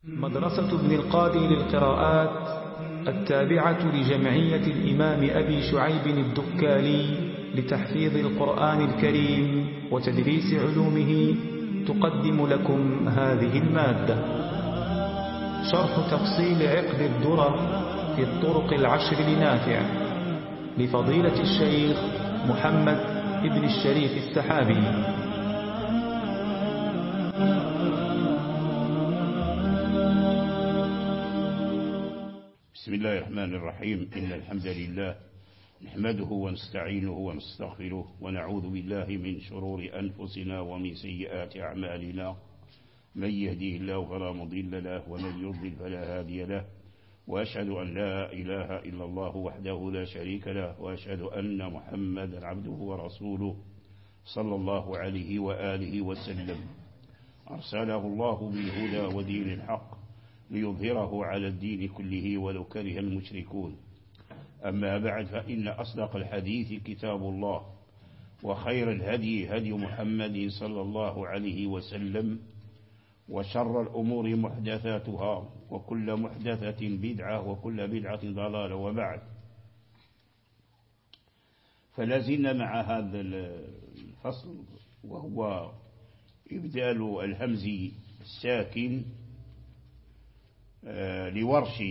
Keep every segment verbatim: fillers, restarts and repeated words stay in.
مدرسة ابن القادي للقراءات التابعة لجمعية الإمام أبي شعيب الدكالي لتحفيظ القرآن الكريم وتدريس علومه تقدم لكم هذه المادة. شرح تفصيل عقد الدرر في الطرق العشر لنافع لفضيلة الشيخ محمد ابن الشريف السحابي. بسم الله الرحمن الرحيم. إن الحمد لله نحمده ونستعينه ونستغفره ونعوذ بالله من شرور أنفسنا ومن سيئات أعمالنا. من يهديه الله فلا مضل له ومن يضلل فلا هادي له، وأشهد أن لا إله إلا الله وحده لا شريك له، وأشهد أن محمدا عبده ورسوله صلى الله عليه وآله وسلم. أرسله الله بالهدى ودين الحق ليظهره على الدين كله ولو كره المشركون. أما بعد، فإن أصدق الحديث كتاب الله، وخير الهدي هدي محمد صلى الله عليه وسلم، وشر الأمور محدثاتها، وكل محدثة بدعة، وكل بدعة ضلالة. وبعد، فلازلنا مع هذا الفصل، وهو إبدال الهمز الساكن لورش.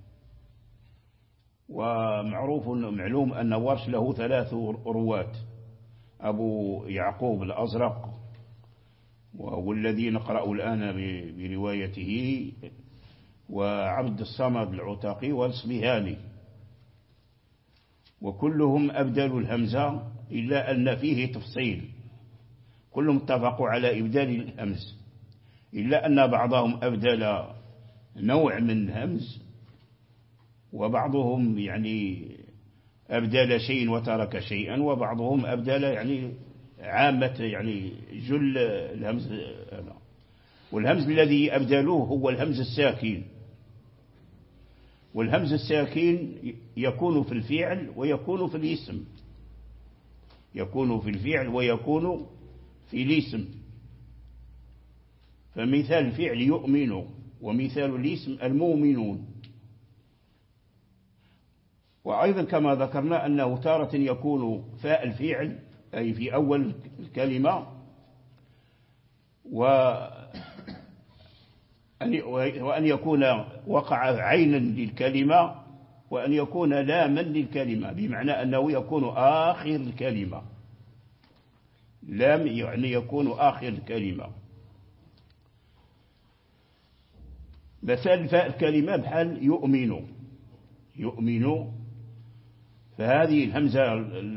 ومعروف معلوم أن ورش له ثلاث رواة: أبو يعقوب الأزرق، وهو الذي نقرأ الآن بروايته، وعبد الصمد العتاقي والصبيهاني، وكلهم أبدلوا الهمزة، إلا أن فيه تفصيل. كلهم اتفقوا على إبدال الهمز، إلا أن بعضهم أبدل نوع من الهمز، وبعضهم يعني أبدل شيء وترك شيئا، وبعضهم أبدل يعني عامة يعني جل الهمز. والهمز الذي أبدلوه هو الهمز الساكن. والهمز الساكن يكون في الفعل ويكون في الاسم، يكون في الفعل ويكون في الاسم. فمثال الفعل يؤمن، ومثال الاسم المؤمنون. وأيضا كما ذكرنا أنه تارة يكون فاء الفعل أي في أول الكلمة، وأن يكون وقع عينا للكلمة، وأن يكون لاما للكلمة، بمعنى أنه يكون آخر الكلمة. لام يعني يكون آخر الكلمة. مثال فاء الكلمة بحال يؤمن، يؤمن. فهذه الهمزة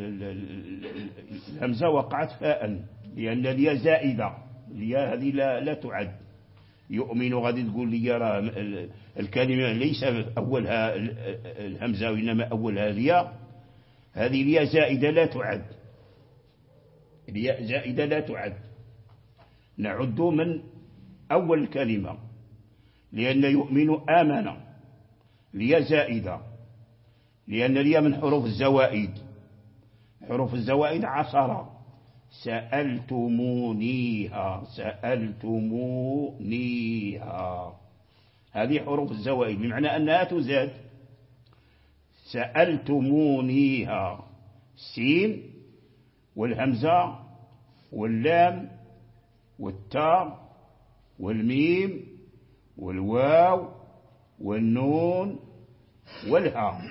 الهمزة وقعت فاء، لأن الياء زائدة. الياء هذه لا, لا تعد. يؤمن غادي تقول لي راه الكلمة ليس أولها الهمزة وإنما أولها الياء. هذه الياء زائدة لا تعد، الياء زائدة لا تعد. نعد من أول الكلمة، لأن يؤمن آمن، الياء زائدة، لأن الياء من حروف الزوائد. حروف الزوائد عشرة: سألتمونيها، سألتمونيها. هذه حروف الزوائد، بمعنى أنها تزاد. سألتمونيها، سين والهمزة واللام والتاء والميم والواو والنون والهاء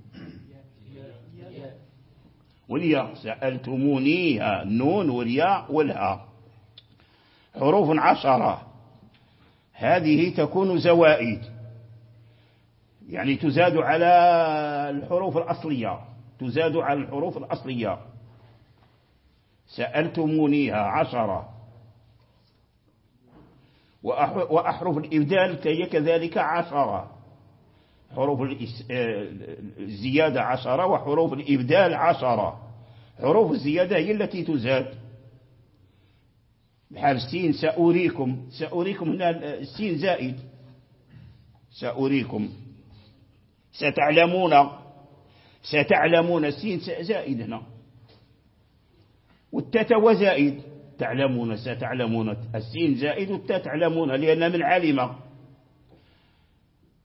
والياء. سألتمونيها، النون والياء والهاء. حروف عشرة. هذه تكون زوائد، يعني تزاد على الحروف الأصلية، تزاد على الحروف الأصلية. سألتمونيها عشرة. وأحرف الإبدال هي كذلك عشرة. حروف الزيادة عشرة، وحروف الإبدال عشرة. حروف الزيادة هي التي تزاد، بحال السين سأريكم. سأريكم هنا السين زائد، سأريكم. ستعلمون، ستعلمون السين زائد هنا. والتاء زائد، تعلمون ستعلمون، السين زائد والتاء تعلمون، لأن من علم.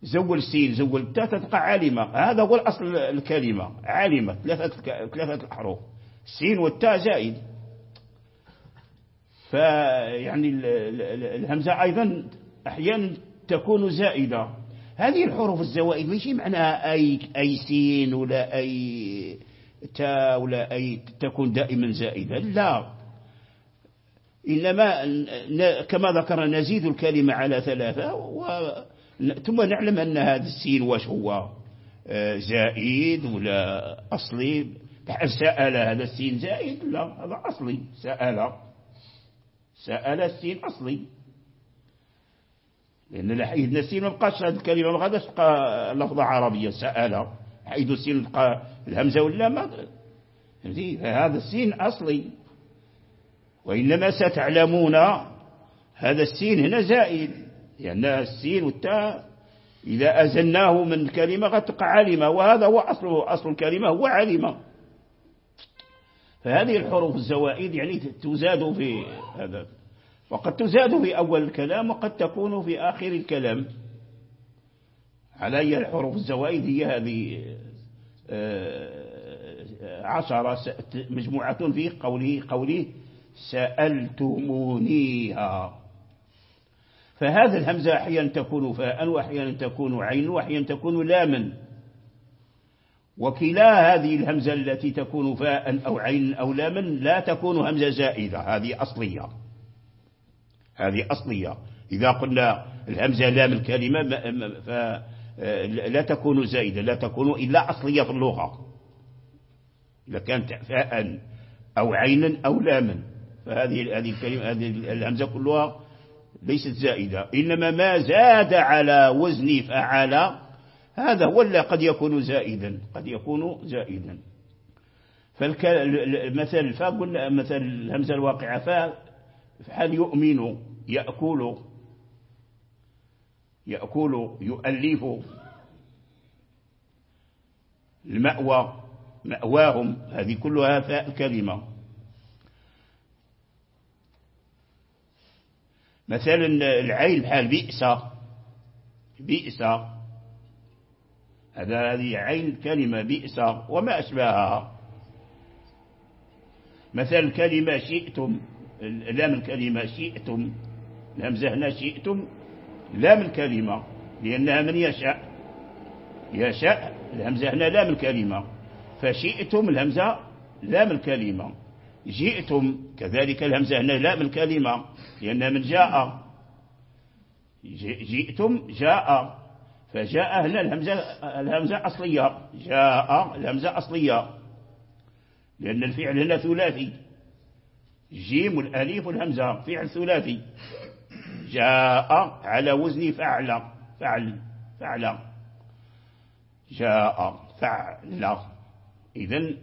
زول سين زول تاء تبقى عالمة. هذا هو الأصل الكلمة عالمة، ثلاثة ثلاثة الحروف، السين والتاء زائد. فيعني الهمزة أيضا أحيانا تكون زائدة. هذه الحروف الزوائد ماشي معناها أي أي سين ولا أي تاء ولا أي تكون دائما زائدة، لا، إنما كما ذكرنا نزيد الكلمة على ثلاثة و ثم نعلم أن هذا السين واش هو زائد ولا أصلي. بحال سأل هذا السين زائد؟ لا، هذا أصلي. سأل سأل السين أصلي، لأن لحيث السين ما بقاش هذه الكلمة ما غاداش تبقى لفظة عربية. سأل حيث السين بقى الهمزة ولا ما فهمتي، فهذا السين أصلي. وإنما ستعلمون هذا السين هنا زائد، لأن يعني السين والتاء إذا أزلناه من الكلمة قد تقع علمة، وهذا هو أصل أصل الكلمة هو علمة. فهذه الحروف الزوائد يعني تزاد في هذا، وقد تزاد في أول الكلام وقد تكون في آخر الكلام. علي الحروف الزوائد هي هذه عشرة مجموعة في قوله قوله سألتمونيها. فهذا الهمزة أحيانا تكون فاء وأحيانا تكون عين وأحيانا تكون لاما، وكلا هذه الهمزة التي تكون فاء أو عين أو لاما لا تكون همزة زائدة، هذه أصلية. هذه أصلية. إذا قلنا الهمزة لام الكلمة فلا تكون زائدة، لا تكون إلا أصلية في اللغة. إذا كانت فاء أو عينا أو لاما فهذه هذه الكلمة هذه الهمزة كلها ليست زائدة، إنما ما زاد على وزن فعل هذا هو اللي قد يكون زائدا، قد يكون زائدا. فالمثل الفاء قلنا مثل الهمزة الواقعة فاء فحال يؤمن يأكل يأكل يؤلف، المأوى مأواهم، هذه كلها فاء الكلمة. مثلا العين بحال بئس بئس، هذا هذه عين كلمة بئس وما أشبهها. مثل الكلمة شئتم، لام الكلمة شئتم، الهمزة هنا شئتم لام الكلمة لأنها من يشاء، يشاء الهمزة هنا لام الكلمة، فشئتم الهمزة لام الكلمة. جئتم كذلك الهمزة هنا لام الكلمة لأنها من جاء، جئتم جاء، فجاء هنا الهمزة الهمزة أصلية، جاء الهمزة أصلية لأن الفعل هنا ثلاثي، جيم والأليف والهمزة فعل ثلاثي، جاء على وزن فعل فعل فعل جاء فعل. إذن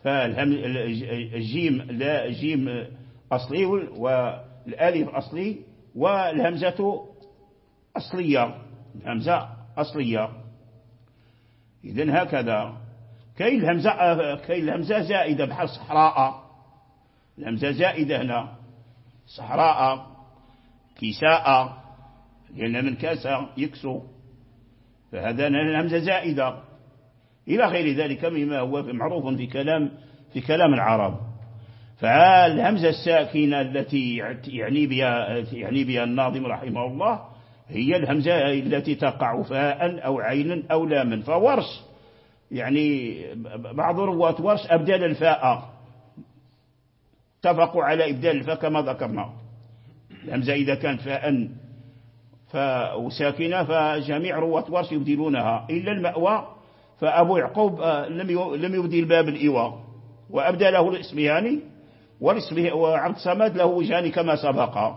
فالجيم لا جيم أصلي والألف أصلي والهمزة أصلية، الهمزة أصلية. إذن هكذا. كي الهمزة كي الهمزة زائدة بحال صحراء، الهمزة زائدة هنا صحراء، كساء لأن من كاسة يكسو، فهذا الهمزة زائدة إلى غير ذلك مما هو معروف في كلام في كلام العرب. فالهمزة الساكنة التي يعني بها يعني بها الناظم رحمه الله هي الهمزة التي تقع فاء أو عينا أو لاما. فورش يعني بعض رواة ورش أبدال الفاء، اتفقوا على إبدال الفاء كما ذكرنا. الهمزة إذا كانت فاء فساكنة فجميع رواة ورش يبدلونها إلا المأوى، فأبو يعقوب لم يبدل باب الإيواء وأبدله الإسبهاني، وعبد الصمد له وجهان كما سبق.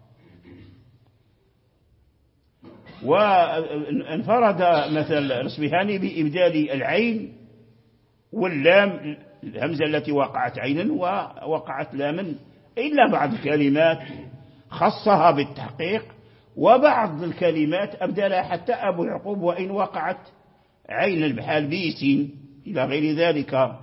وانفرد مثل الإسبهاني بإبدال العين واللام، الهمزة التي وقعت عينا ووقعت لاما، إلا بعض الكلمات خصها بالتحقيق، وبعض الكلمات أبدلها حتى أبو يعقوب وإن وقعت عين بحال بيس إلى غير ذلك،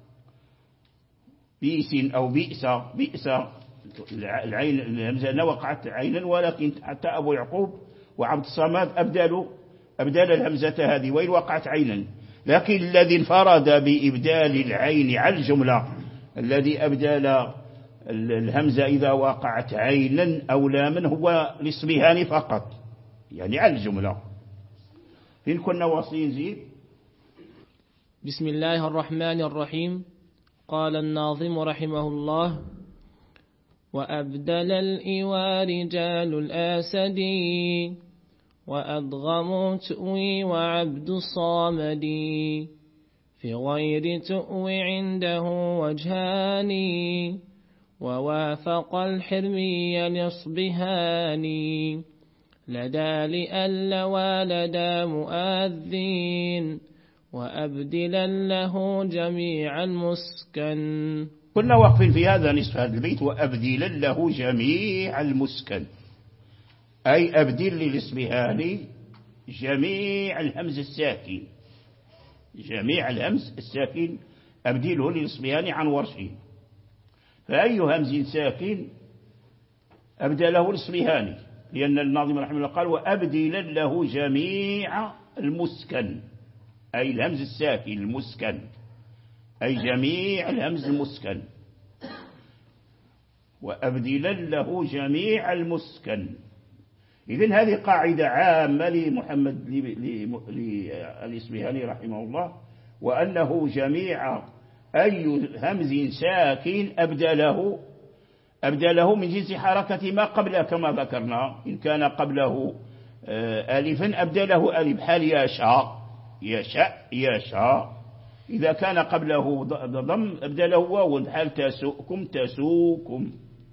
بيس أو بئس بئس العين الهمزة وقعت عينا، ولكن حتى أبو يعقوب وعبد الصمد أبدلوا أبدل الهمزة هذه وإن وقعت عينا. لكن الذي انفرد بإبدال العين على الجملة، الذي أبدل الهمزة إذا وقعت عينا أو لاما هو الإصبهاني فقط، يعني على الجملة. إن كنا واصلين زيد. بسم الله الرحمن الرحيم. قال الناظم رحمه الله: وأبدل الإيوى رجال الآسدي، وأدغموا تؤوي وعبد الصامد، في غير تؤوي عنده وجهان، ووافق الحرمي الإصبهاني، لدى لأل ولدى مؤذين، وأبدلا له جميع المسكن. كنا واقفين في هذا نصف هذا البيت، وأبدلا له جميع المسكن، أي أبدل للإصبهاني جميع الهمز الساكن، جميع الهمز الساكن أبدله للإصبهاني عن ورشه. فأي همز ساكن أبدله الإصبهاني، لأن الناظم رحمه الله قال: وأبدلا له جميع المسكن، أي الهمز الساكن المسكن، أي جميع الهمز المسكن، وأبدلا له جميع المسكن. إذن هذه قاعدة عامة لمحمد للإصبهاني رحمه الله، وأنه جميع أي همز ساكن أبدله أبدله من جنس حركة ما قبله، كما ذكرنا. إن كان قبله ألفا أبدله ألف، حال يشاء يشاء يشاء. إذا كان قبله ضم أبدله واو، حال تسوكم تسوكم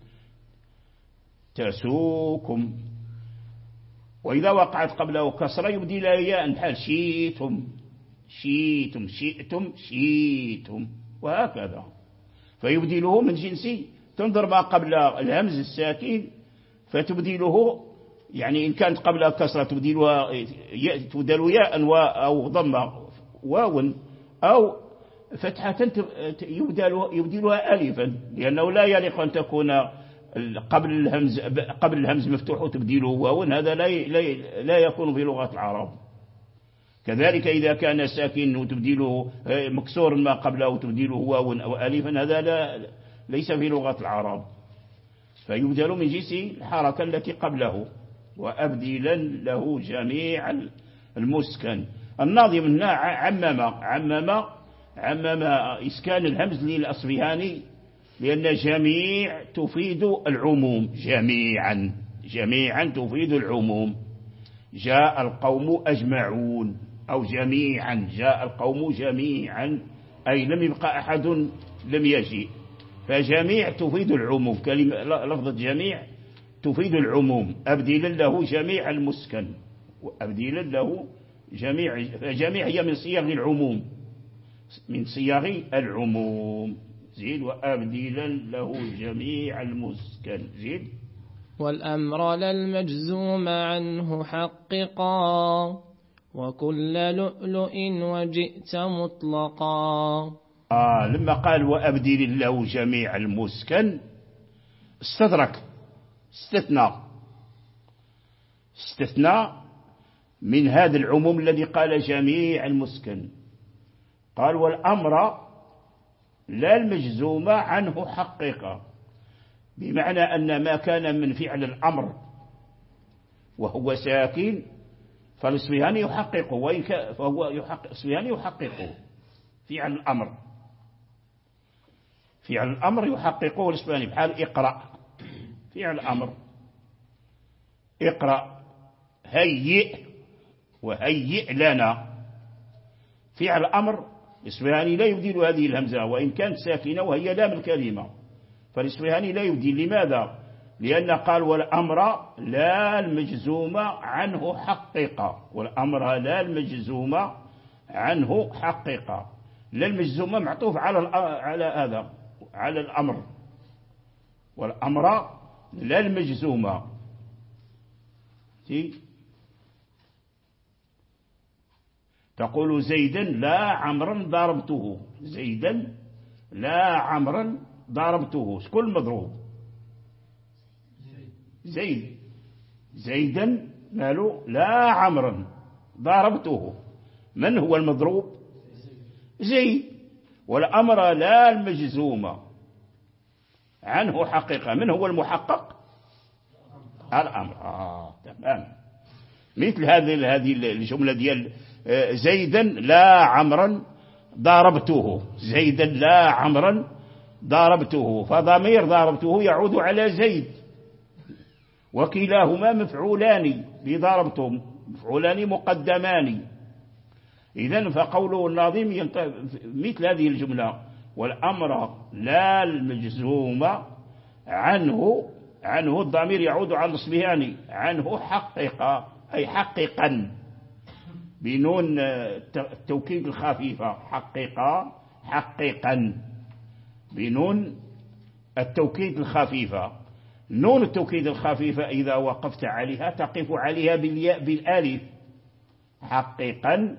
تسوكم. وإذا وقعت قبله كسرة يبدل ياء، حال شيتم شيتم شئتم شيتم، وهكذا. فيبدله من جنس، تنظر ما قبل الهمز الساكن فتبدله، يعني إن كانت قبلها كسرة تبدلها تبدل ياء أو ضمة واو، أو فتحة يبدل يبدلها ألفا، لأنه لا يليق أن تكون قبل الهمز قبل الهمز مفتوح وتبديله واو، هذا لا لا يكون في لغة العرب. كذلك إذا كان ساكن وتبديله مكسور ما قبله وتبديله واو أو ألفا، هذا لا ليس في لغة العرب، فيبدل من جنس الحركة التي قبله. وأبدلا له جميع المسكن. الناظم هنا عمم عمم عمم إسكان الهمز للأصبهاني، لأن جميع تفيد العموم، جميعا جميعا تفيد العموم. جاء القوم أجمعون، أو جميعا جاء القوم جميعا، أي لم يبقى أحد لم يجيء. فجميع تفيد العموم، كلمة لفظة جميع تفيد العموم. أبدلا له جميع المسكن، وأبدلا له جميع، فجميع هي من صيغ العموم، من صيغ العموم. زيد. وأبدلا له جميع المسكن. زيد. والأمر للمجزوم عنه حققا، وكل لؤلؤ وجئت مطلقا. آه لما قال وأبدل له جميع المسكن استدرك، استثناء استثناء من هذا العموم الذي قال جميع المسكن. قال والأمر لا المجزوم عنه حقق، بمعنى أن ما كان من فعل الأمر وهو ساكن فالإصبهاني يحققه، وإن فهو يحقق الإصبهاني يحققه. فعل الأمر فعل الأمر يحققه الإصبهاني، بحال اقرأ، فعل الأمر اقرأ، هيئ وهيئ لنا. فعل الأمر الإصبهاني لا يبدل هذه الهمزة وإن كانت ساكنة وهي لام الكلمة، فالإصبهاني لا يبدل. لماذا؟ لأن قال والأمر لا المجزوم عنه حقق، والأمر لا المجزوم عنه حقق. لا المجزوم معطوف على على هذا على الأمر، والأمر لا المجزوم. تقول زيدا لا عمرا ضربته، زيدا لا عمرا ضربته، شكون مضروب؟ زيد. زيدا ماله لا عمرا، ضربته. من هو المضروب؟ زيد. والأمر لا المجزوم عنه حقيقة. من هو المحقق؟ الأمر. آه تمام. مثل هذه هذه الجملة ديال زيدا لا عمرا ضربته. زيدا لا عمرا ضربته، فضمير ضربته يعود على زيد، وكلاهما مفعولان بضربتم، مفعولان مقدمان. إذن فقوله الناظم مثل هذه الجملة: والأمر لا المجزوم عنه عنه الضمير يعود على الإصبهاني، عنه حقق أي حققا بنون التوكيد الخفيفة، حقق حققا بنون التوكيد الخفيفة. نون التوكيد الخفيفة إذا وقفت عليها تقف عليها بالياء بالالف، حققا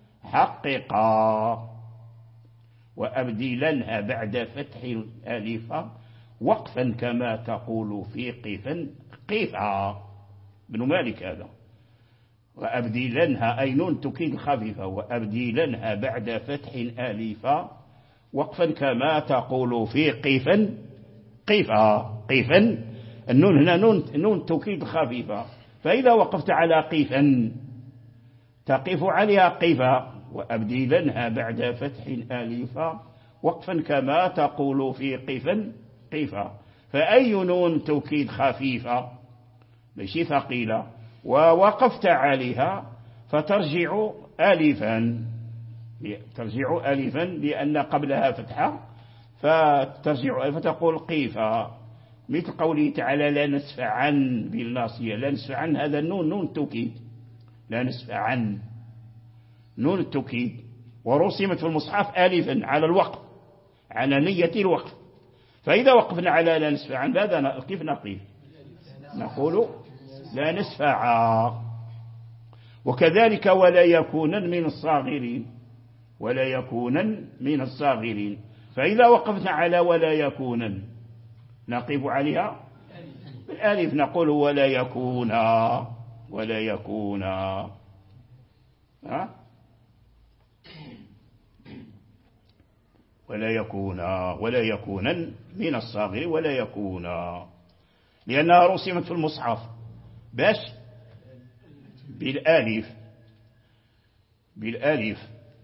حققا. وأبدلنها بعد فتح الألف وقفا كما تقول في قفا قفا. ابن مالك هذا. وأبدلنها أي نون توكيد خفيفة، وأبدلنها بعد فتح الألف وقفا كما تقول في قفا قفا. قفا النون هنا نون نون توكيد خفيفة، فإذا وقفت على قفا تقف عليها قفا. وأبدلنها بعد فتح الألف وقفا كما تقول في قفا قفا. فأي نون توكيد خفيفة ماشي ثقيلة ووقفت عليها فترجع ألفا، ترجع ألفا لأن قبلها فتحة، فترجع فتقول قيفا. مثل قوله تعالى: لا نسفع عن بالناصية. لا نسفع عن هذا النون نون توكيد، لا نسفع عن نون التوكيد، ورسمت في المصحف ألفا على الوقف، على نية الوقف. فإذا وقفنا على لا نسفع عن هذا كيف نقف؟ نقول لا نسفع. وكذلك ولا يكونن من الصاغرين، ولا يكونن من الصاغرين. فإذا وقفنا على ولا يكونن نقف عليها بالالف، نقول ولا يكونا ولا يكونا. ها؟ ولا يكونا ولا يكونن من الصاغرين ولا يكونا، لأنها رسمت في المصحف باش بالالف بالالف.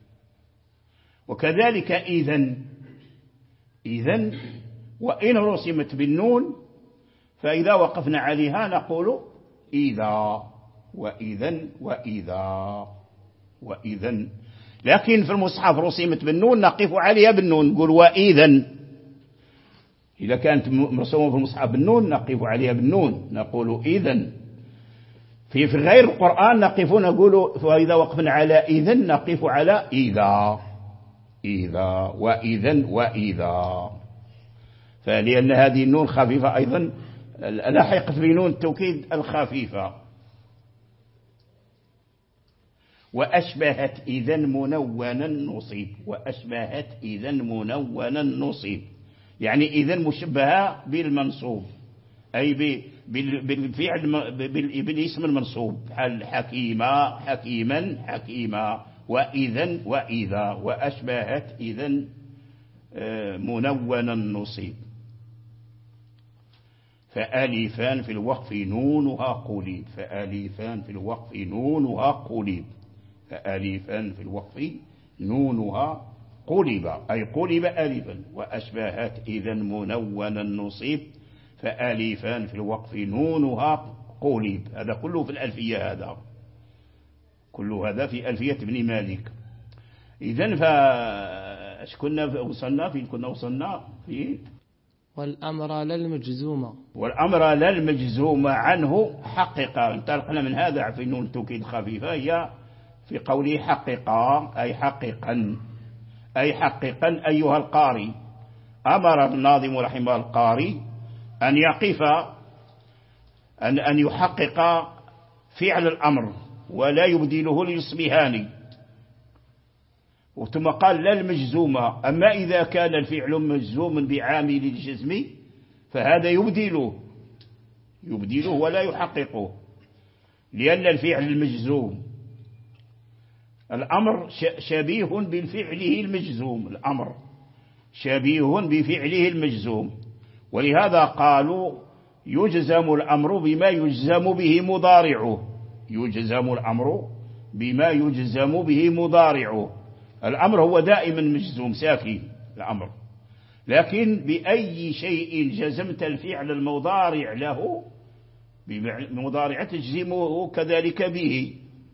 وكذلك إذن إذن وإن رسمت بالنون فإذا وقفنا عليها نقول إذا، وإذن وإذا وإذن. لكن في المصحف رسمت بالنون نقف عليها بالنون، نقول وإذن. إذا كانت مرسومة في المصحف بالنون نقف عليها بالنون، نقول إذن. في في غير القرآن نقف نقول، فإذا وقفنا على إذن نقف على إذا إذا وإذن وإذا. فلأن هذه النون خفيفة أيضا لحقت بنون التوكيد الخفيفة. وأشبهت إذن منونا نصيب، وأشبهت إذن منونا نصيب، يعني إذن مشبهة بالمنصوب، أي بالفعل بالاسم المنصوب، حكيمة حكيما حكيما، وإذن وإذا. وأشبهت إذن منونا نصيب. فألفان في الوقف نونها قليب، فألفان في الوقف نونها قليب، فألفان في الوقف نونها قلب أي قلب ألفا. وأشبهت إذن منونا نصيب، فألفان في الوقف نونها قلب. هذا كله في الألفية، هذا كل هذا في ألفية ابن مالك. إذن فاش كنا وصلنا في كنا وصلنا في والأمر للمجزوم، والأمر للمجزوم عنه حققا. انطلقنا من هذا في نون التوكيد خفيفة، هي في قوله حققا أي حققا، أي حققا أيها القاري. أمر الناظم رحمه القاري أن يقف أن أن يحقق فعل الأمر ولا يبدله للإصبهاني. ثم قال لا المجزومة. أما إذا كان الفعل مجزوم بعامل الجزم فهذا يبدله يبدله ولا يحققه، لأن الفعل المجزوم الأمر شبيه بفعله المجزوم، الأمر شبيه بفعله المجزوم، ولهذا قالوا يجزم الأمر بما يجزم به مضارعه، يجزم الأمر بما يجزم به مضارعه. الأمر هو دائما مجزوم ساكن الأمر، لكن بأي شيء جزمت الفعل المضارع له بمضارع تجزمه كذلك به،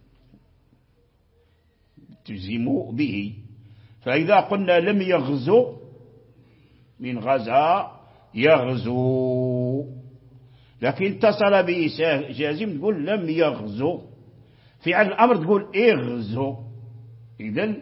تجزم به. فإذا قلنا لم يغزو من غزا يغزو، لكن اتصل به جازم تقول لم يغزو. فعل الأمر تقول اغزو. إذن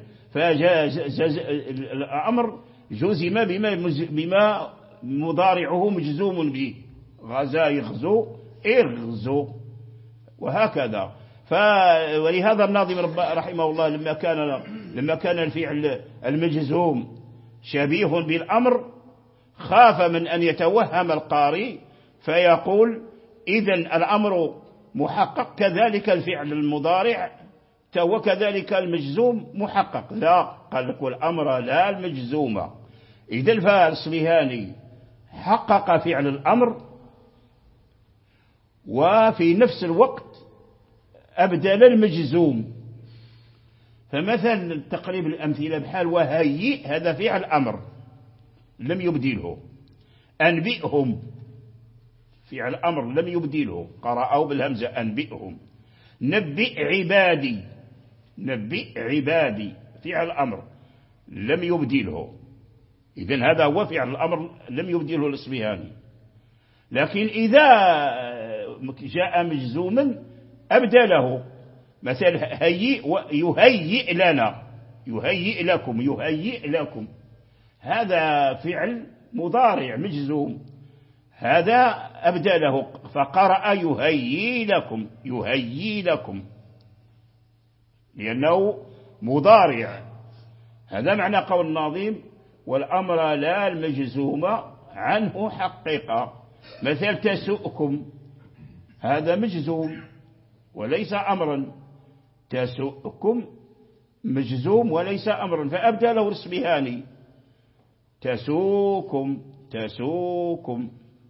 فالأمر جزم بما, بما مضارعه مجزوم به، غزا يغزو اغزو وهكذا. ولهذا الناظم رحمه الله لما كان لما كان الفعل المجزوم شبيه بالأمر خاف من أن يتوهم القارئ فيقول إذن الأمر محقق كذلك الفعل المضارع وكذلك المجزوم محقق. لا، قال لك الأمر لا المجزومة. إذن فالأصبهاني حقق فعل الأمر وفي نفس الوقت أبدل المجزوم. فمثلا تقريب الأمثلة بحال وهيئ، هذا فعل أمر لم يبدله. أنبئهم فعل أمر لم يبدله، قرأوا بالهمزة أنبئهم. نبئ عبادي، نبئ عبادي فعل أمر لم يبدله. إذن هذا هو فعل الأمر لم يبدله الأصبهاني. لكن إذا جاء مجزوما أبدله، مثلا هيئ يهيئ لنا، يهيئ لكم، يهيئ لكم، هذا فعل مضارع مجزوم، هذا أبدله فقرأ يهيئ لكم، يهيئ لكم لأنه مضارع. هذا معنى قول الناظم والأمر لا المجزوم عنه حقق. مثل تسؤكم، هذا مجزوم وليس أمرا، تسؤكم مجزوم وليس أمرا، فأبدله الأصبهاني تسوكم، تسوكم.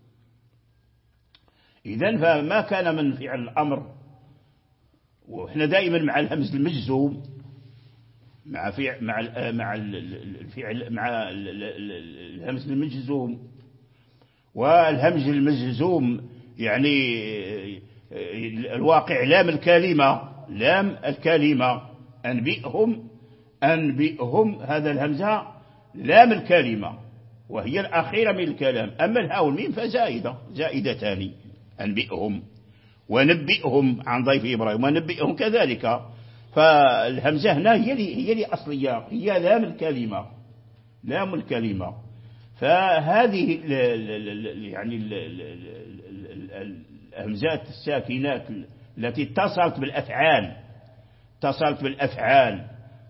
إذن فما كان من فعل الأمر، وإحنا دائما مع الهمز المجزوم، مع فعل مع مع الفعل مع الهمز المجزوم. والهمز المجزوم يعني الواقع لام الكلمة، لام الكلمة. أنبئهم، أنبئهم، هذا الهمزة لام الكلمة وهي الأخيرة من الكلام. أما الهاء والميم فزائدة، زائدتان. أنبئهم ونبئهم عن ضيف إبراهيم ونبئهم كذلك. فالهمزة هنا هي هي الأصلية، هي لام الكلمة، لام الكلمة. فهذه يعني الهمزات الساكنات التي اتصلت بالأفعال، اتصلت بالأفعال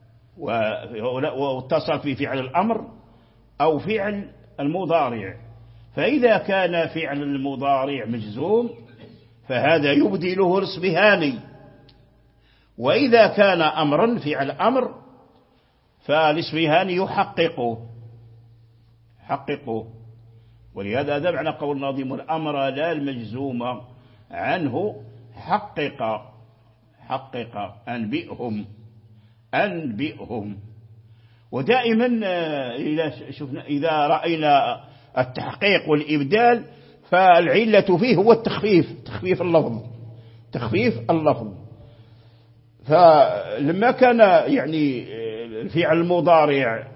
واتصلت بفعل الأمر أو فعل المضارع. فإذا كان فعل المضارع مجزوم فهذا يبدله الأصبهاني، وإذا كان أمرا فعل أمر فالأصبهاني يحققه، حققه. ولهذا هذا معنى قول الناظم الأمر لا المجزوم عنه حقق، حقق. أنبئهم، أنبئهم. ودائما إذا شفنا إذا رأينا التحقيق والإبدال فالعلة فيه هو التخفيف، تخفيف اللفظ، تخفيف اللفظ. فلما كان يعني الفعل المضارع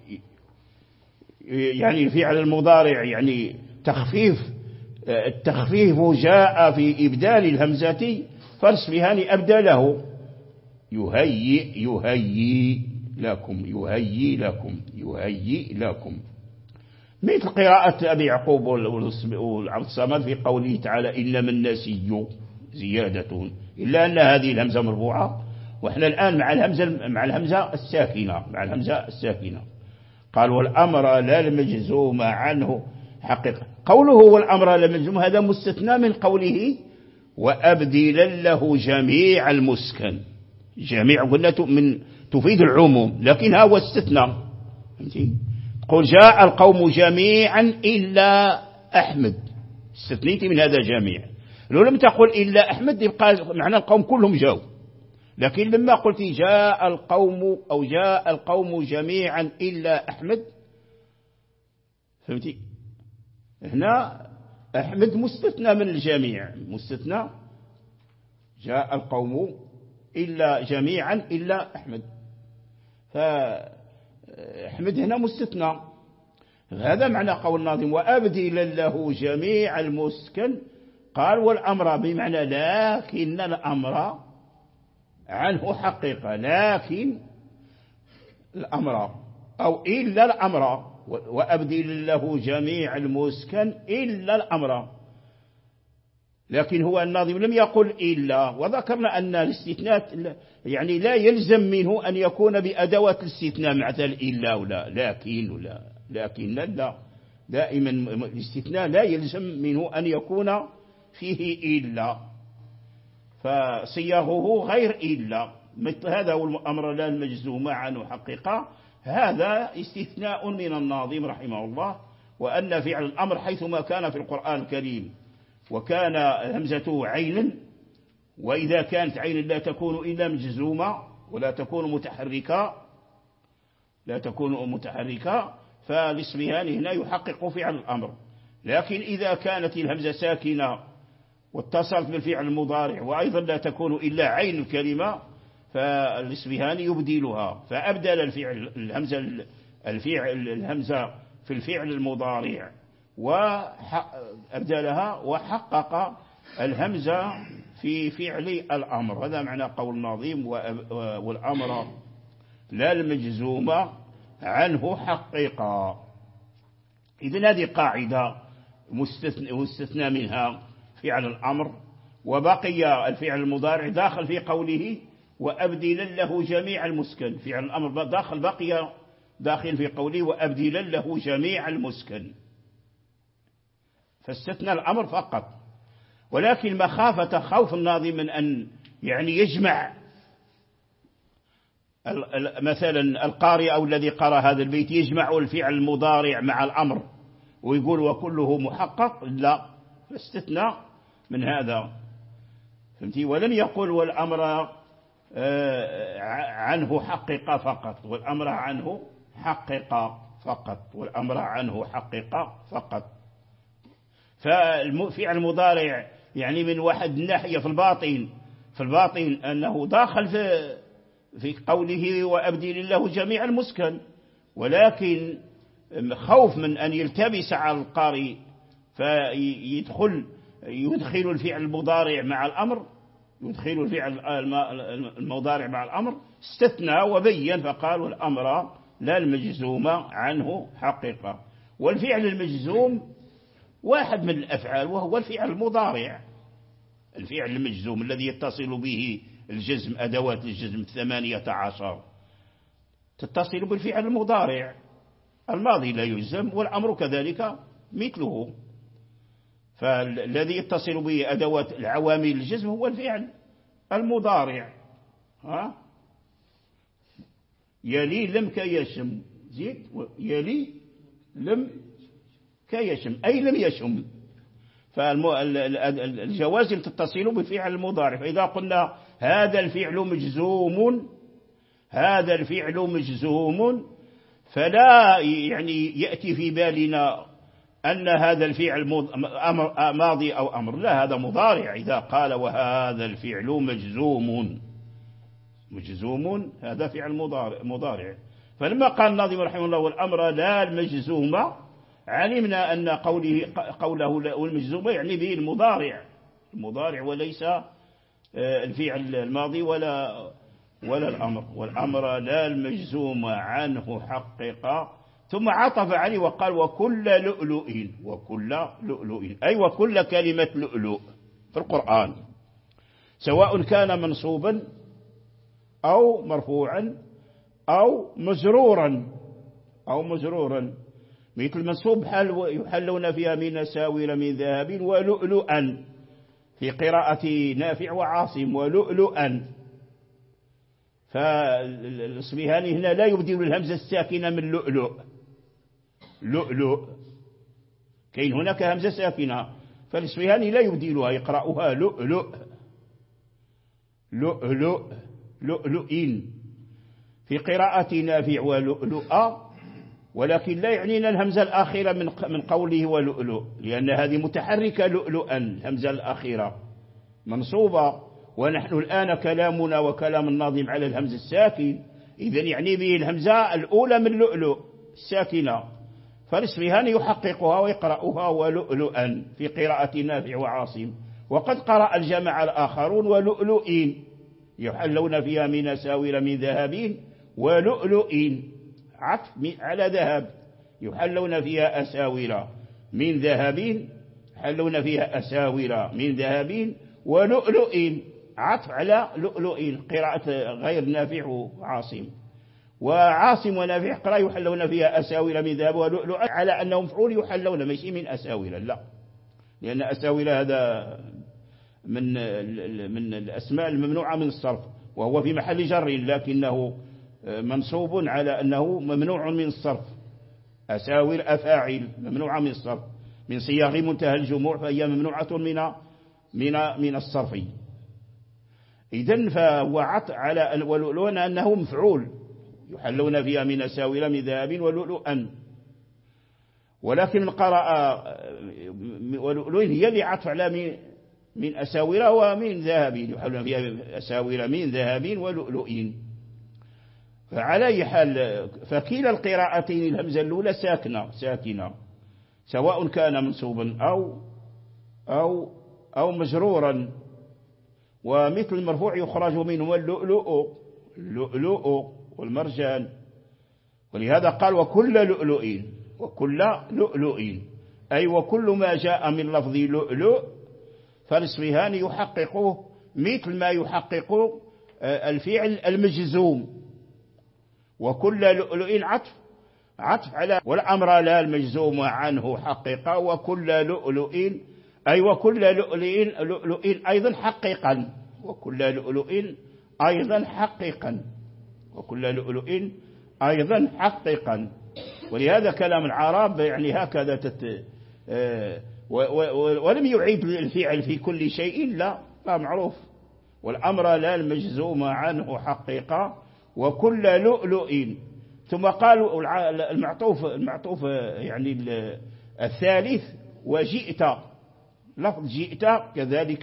يعني الفعل المضارع يعني تخفيف، التخفيف جاء في إبدال الهمزة فالأصبهاني أبدله يهيئ، يهيئ لكم، يهيئ لكم، يهيئ لكم. مثل قراءة أبي يعقوب والعبد الصمد في قوله تعالى إنما النسي زيادة، إلا أن هذه الهمزة مرفوعة، وإحنا الآن مع الهمزة مع الهمزة الساكنة، مع الهمزة الساكنة. قال والأمر لا المجزوم عنه حقيقة. قوله والأمر لا المجزوم هذا مستثنى من قوله وأبدلا له جميع المسكن، جميع قلنا من تفيد العموم، لكنها هو استثناء. قل جاء القوم جميعا إلا أحمد، استثنيتي من هذا جميع. لو لم تقل إلا أحمد يبقى معنى القوم كلهم جاءوا، لكن لما قلت جاء القوم أو جاء القوم جميعا إلا أحمد، فهمتي؟ هنا أحمد مستثنى من الجميع، مستثنى. جاء القوم إلا جميعا إلا أحمد، فأحمد هنا مستثنى. هذا معنى قول الناظم وأبدل له جميع المسكن. قال والأمر بمعنى لكن الأمر عنه حقيقة، لكن الأمر أو إلا الأمر، وأبدل له جميع المسكن إلا الأمر. لكن هو الناظم لم يقل إلا، وذكرنا أن الاستثناء يعني لا يلزم منه أن يكون بأدوات الاستثناء مثل إلا ولا لكن ولا لكن لا، دائما الاستثناء لا يلزم منه أن يكون فيه إلا، فصياغه غير إلا. مثل هذا هو الأمر لا المجزوم عنه حقيقة، هذا استثناء من الناظم رحمه الله. وأن فعل الأمر حيثما كان في القرآن الكريم وكان همزته عين، وإذا كانت عين لا تكون إلا مجزومة ولا تكون متحركة، لا تكون متحركة، فالإصبهاني هنا يحقق فعل الأمر. لكن إذا كانت الهمزة ساكنة واتصلت بالفعل المضارع وأيضا لا تكون إلا عين الكلمة، فالإصبهاني يبدلها، فأبدل الفعل الهمزة الفعل الهمزة في الفعل المضارع وأبدلها وحقق الهمزة في فعل الأمر. هذا معنى قول الناظم والأمر لا المجزومة عنه حقيقة. إذن هذه قاعدة مستثنى منها فعل الأمر، وبقي الفعل المضارع داخل في قوله وأبدل له جميع المسكن. فعل الأمر داخل بقي داخل في قوله وأبدل له جميع المسكن، فاستثنى الأمر فقط. ولكن مخافة خوف الناظم من أن يعني يجمع مثلا القارئ أو الذي قرأ هذا البيت يجمع الفعل المضارع مع الأمر ويقول وكله محقق، لا، فاستثنى من هذا، فهمتي؟ ولم يقل والأمر عنه حقيقة فقط، والأمر عنه حقيقة فقط، والأمر عنه حقيقة فقط. فالفعل المضارع يعني من واحد الناحية في الباطن في الباطن أنه داخل في في قوله وأبدل له جميع المسكن، ولكن خوف من أن يلتبس على القارئ فيدخل يدخل الفعل المضارع مع الأمر، يدخل الفعل المضارع مع الأمر، استثنى وبين فقال والأمر لا المجزوم عنه حقيقة. والفعل المجزوم واحد من الأفعال وهو الفعل المضارع، الفعل المجزوم الذي يتصل به الجزم، أدوات الجزم ثمانية عشر تتصل بالفعل المضارع، الماضي لا يجزم والأمر كذلك مثله. فالذي يتصل به أدوات العوامل الجزم هو الفعل المضارع. ها يلي لم كيشم، زيد يلي لم كيشم أي لم يشم، فالجوازم تتصل بفعل المضارع. فإذا قلنا هذا الفعل مجزوم، هذا الفعل مجزوم، فلا يعني يأتي في بالنا أن هذا الفعل ماضي أو أمر، لا، هذا مضارع. إذا قال وهذا الفعل مجزوم، مجزوم هذا فعل مضارع. فلما قال الناظم رحمه الله والأمر لا المجزوم، علمنا أن قوله قوله والمجزوم يعني به المضارع، المضارع وليس الفعل الماضي ولا ولا الأمر. والأمر لا المجزوم عنه حقيقة. ثم عطف عليه وقال وكل لؤلؤ، وكل لؤلؤ أي وكل كلمة لؤلؤ في القرآن، سواء كان منصوبا أو مرفوعا أو مجرورا أو مجرورا. مثل منصوب يحلون فيها من ساور من ذهب ولؤلؤا في قراءة نافع وعاصم، ولؤلؤا. فالإصبهاني هنا لا يبدل الهمزة الساكنة من لؤلؤ لؤلؤ، كاين هناك همزة ساكنة، فالإصبهاني لا يبدلها، يقرأها لؤلؤ لؤلؤ لؤلؤين في قراءة نافع ولؤلؤ، ولكن لا يعنينا الهمزة الأخيرة من من قوله ولؤلؤ، لأن هذه متحركة لؤلؤا، الهمزة الأخيرة منصوبة، ونحن الآن كلامنا وكلام الناظم على الهمزة الساكن، إذن يعني به الهمزة الأولى من لؤلؤ الساكنة، فالإصبهاني يحققها ويقرأها ولؤلؤا في قراءة نافع وعاصم. وقد قرأ الجماعة الآخرون ولؤلؤين يحلون فيها من أساور من ذهب ولؤلؤين، عطف على ذهب، يحلون فيها أساور من ذهب، يحلون فيها أساور من ذهب ولؤلؤين، عطف على لؤلؤين، قراءة غير نافع وعاصم. وعاصم ونافع قرأ يحلون فيها أساور من ذهب ولؤلؤ على أنهم مفعول يحلون، ماشي من أساور، لا، لأن أساور هذا من من الأسماء الممنوعة من الصرف، وهو في محل جر، لكنه منصوب على أنه ممنوع من الصرف. أساور أفاعل ممنوعة من الصرف، من صياغ منتهى الجموع، فهي ممنوعة من من من الصرف. إذن فهو عطف على ولؤلؤا أنه مفعول، يحلون فيها من أساور من ذهب ولؤلؤا، ولكن من قرأ ولؤلؤ هي اللي عطف على من من أساور ومن ذهب، يحلون فيها أساور من ذهب ولؤلؤين. فعلى أي حال فكلا القراءتين الهمزة الأولى ساكنة ساكنة سواء كان منصوبا أو أو أو مجرورا، ومثل المرفوع يخرج منه اللؤلؤ اللؤلؤ والمرجان، ولهذا قال وكل لؤلؤ، وكل لؤلؤ أي وكل ما جاء من لفظ لؤلؤ، فالإصبهاني يحققه مثل ما يحقق الفعل المجزوم. وكل لؤلؤ عطف عطف على والأمر لا المجزوم عنه حقيقة، وكل لؤلؤ أي وكل لؤلؤ لؤلؤ أيضا حقيقا، وكل لؤلؤ أيضا حقيقا، وكل لؤلؤ أيضا حقيقا. ولهذا كلام العرب يعني هكذا تت ولم يعيد الفعل في كل شيء، لا لا معروف، والأمر لا المجزوم عنه حقيقة، وكل لؤلؤ. ثم قالوا المعطوف المعطوف يعني الثالث وجئت، لفظ جئت كذلك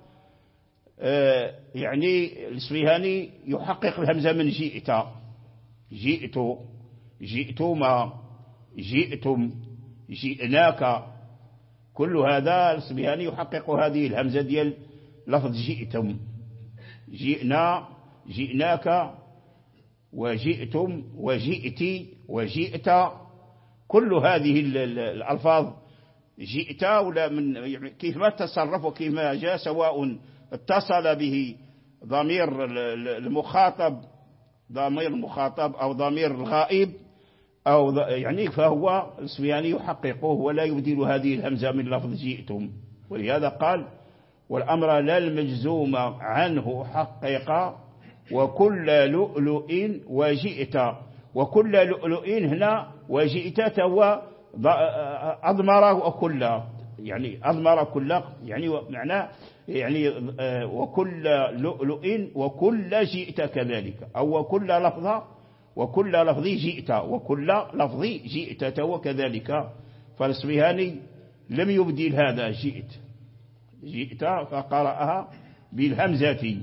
يعني الإصبهاني يحقق الهمزة من جئت، جئت جئتما جئتم جئناك، كل هذا الإصبهاني يحقق هذه الهمزة ديال لفظ جئتم، جئنا جئناك وجئتم وجئتي وجئت، كل هذه الألفاظ جئت ولا من يعني كيف ما تصرف وكيف ما جاء، سواء اتصل به ضمير المخاطب ضمير المخاطب أو ضمير الغائب أو يعني، فهو الإصبهاني يحققه ولا يبدل هذه الهمزة من لفظ جئتم. ولهذا قال والأمر لا المجزوم عنه حقيقة، وكل لؤلؤ وجئت، وكل لؤلؤ هنا وجئت توا أضمر وكل، يعني أضمر كل، يعني معناه يعني وكل لؤلؤ وكل جئت كذلك، أو وكل لفظة وكل لفظي جئت، وكل لفظي جئت توا كذلك. فالإصبهاني لم يبدل هذا جئت جئت فقرأها بالهمزة،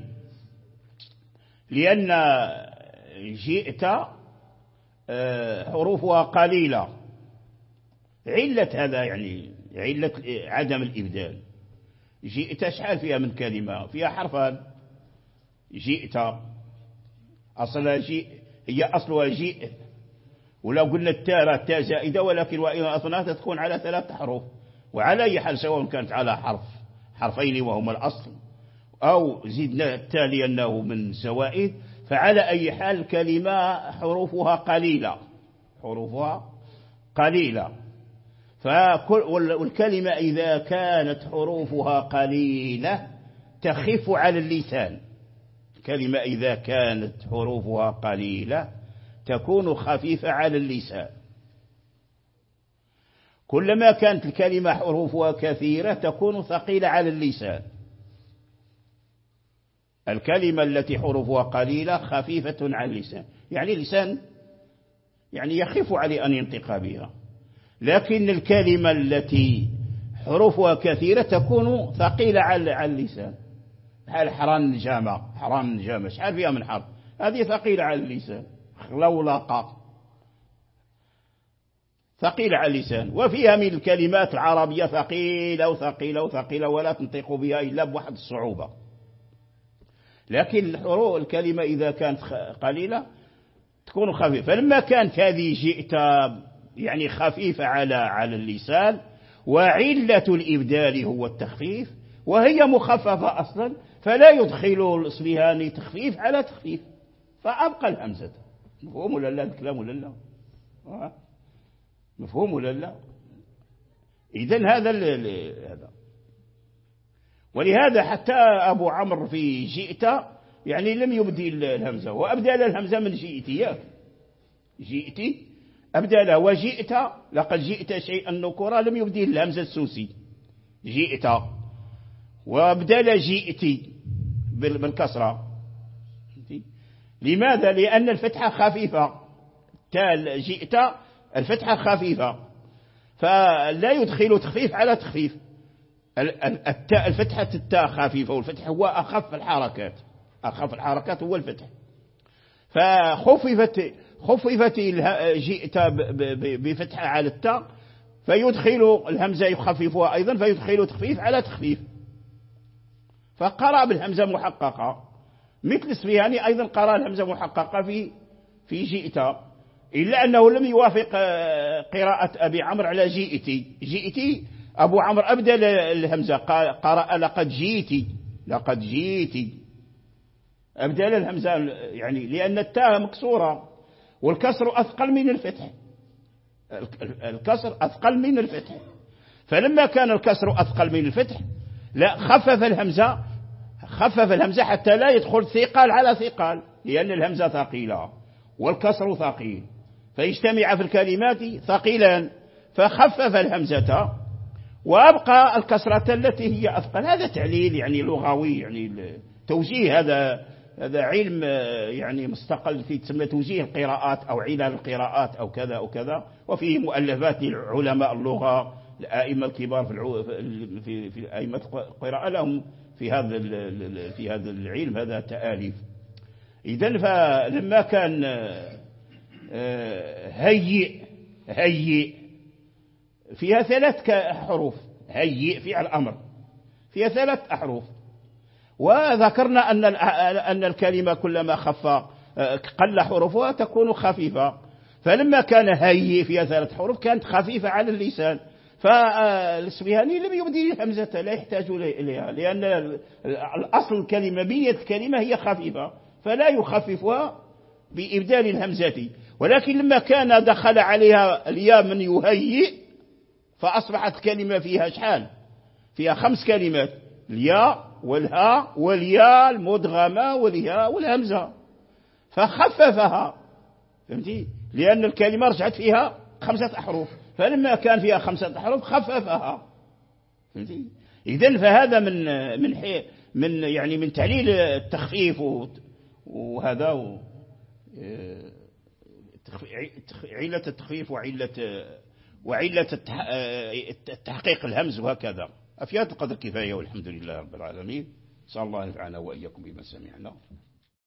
لأن جئت حروفها قليلة، علة هذا يعني علة عدم الإبدال. جئت شحال فيها من كلمة؟ فيها حرفان، جئت أصلها جئ هي أصلها جئ، ولو قلنا التاء التاء زائدة، ولكن وإن أصلها تكون على ثلاث حروف، وعلى أي حال سواء كانت على حرف حرفين وهما الأصل، أو زدنا التاء لأنه من زوائد، فعلى أي حال كلمة حروفها قليلة حروفها قليلة. والكلمة إذا كانت حروفها قليلة تخف على اللسان، الكلمة إذا كانت حروفها قليلة تكون خفيفة على اللسان، كلما كانت الكلمة حروفها كثيرة تكون ثقيلة على اللسان. الكلمة التي حروفها قليلة خفيفة على اللسان، يعني اللسان يعني يخف عليه أن ينطق بها، لكن الكلمة التي حروفها كثيرة تكون ثقيلة على اللسان. بحال حرام النجامة، حرام النجامة شحال فيها من حرف، هذه ثقيلة على اللسان. خلولقة ثقيلة على اللسان. وفيها من الكلمات العربية ثقيلة وثقيلة وثقيلة ولا تنطق بها إلا بواحد الصعوبة، لكن الحروف الكلمة إذا كانت قليلة تكون خفيفة. فلما كانت هذه جئت يعني خفيفة على على اللسان، وعلة الإبدال هو التخفيف، وهي مخففة أصلا، فلا يدخل الإصبهاني تخفيف على تخفيف، فأبقى الهمزة. مفهوم ولا لا الكلام ولا لا؟ مفهوم ولا لا؟ إذن هذا هذا ولهذا حتى أبو عمرو في جئت يعني لم يبدل الهمزة، وأبدل الهمزة من جئت جئت أبدلها. وجئت لقد جئت شيئا نكرا لم يبدل الهمزة السوسي جئت، وأبدل جئت بالكسرة. لماذا؟ لأن الفتحة خفيفة، تال جئت الفتحة خفيفة، فلا يدخل تخفيف على تخفيف. التاء الفتحة التاء خفيفة، والفتح هو أخف الحركات، أخف الحركات هو الفتح، فخففت خففت جئت بفتحة على التاء، فيدخل الهمزة يخففها أيضا، فيدخل تخفيف على تخفيف، فقرأ بالهمزة محققة. مثل السفياني أيضا قرأ الهمزة محققة في في جئت، إلا أنه لم يوافق قراءة أبي عمرو على جئت. جئت أبو عمرو أبدل الهمزة، قرأ لقد جئت، لقد جئت أبدل الهمزة، يعني لأن التاء مكسورة والكسر أثقل من الفتح، الكسر أثقل من الفتح، فلما كان الكسر أثقل من الفتح لا خفف الهمزة، خفف الهمزة حتى لا يدخل ثقال على ثقال، لأن الهمزة ثقيلة والكسر ثقيل، فيجتمع في الكلمات ثقيلان، فخفف الهمزة وأبقى الكسرة التي هي أثقل. هذا تعليل يعني لغوي، يعني توجيه، هذا هذا علم يعني مستقل في تسمى توجيه القراءات أو علل القراءات أو كذا أو كذا، وفيه مؤلفات لعلماء اللغة الأئمة الكبار في في في أئمة القراءة لهم في هذا في هذا العلم هذا تآليف. إذن فلما كان هيئ هيئ فيها ثلاث حروف، هيئ فعل أمر فيها ثلاث أحرف، وذكرنا أن أن الكلمة كلما خف قل حروفها تكون خفيفة، فلما كان هيئ فيها ثلاث حروف كانت خفيفة على اللسان، فالإصبهاني لم يبدل الهمزة، لا يحتاج إليها، لأن الأصل الكلمة بنية الكلمة هي خفيفة، فلا يخففها بإبدال الهمزة. ولكن لما كان دخل عليها الياء من يهيئ فأصبحت الكلمة فيها شحال؟ فيها خمس كلمات، الياء والهاء والياء المدغمة والياء والهمزة، فخففها، فهمتي؟ لأن الكلمة رجعت فيها خمسة أحرف، فلما كان فيها خمسة أحرف خففها، فهمتي؟ إذن فهذا من من حي من يعني من تعليل التخفيف وهذا علة التخفيف وعلة وعلة التحقيق الهمز وهكذا. في هذا القدر كفاية، والحمد لله رب العالمين. صلى الله ينفعنا وإياكم بما سمعنا.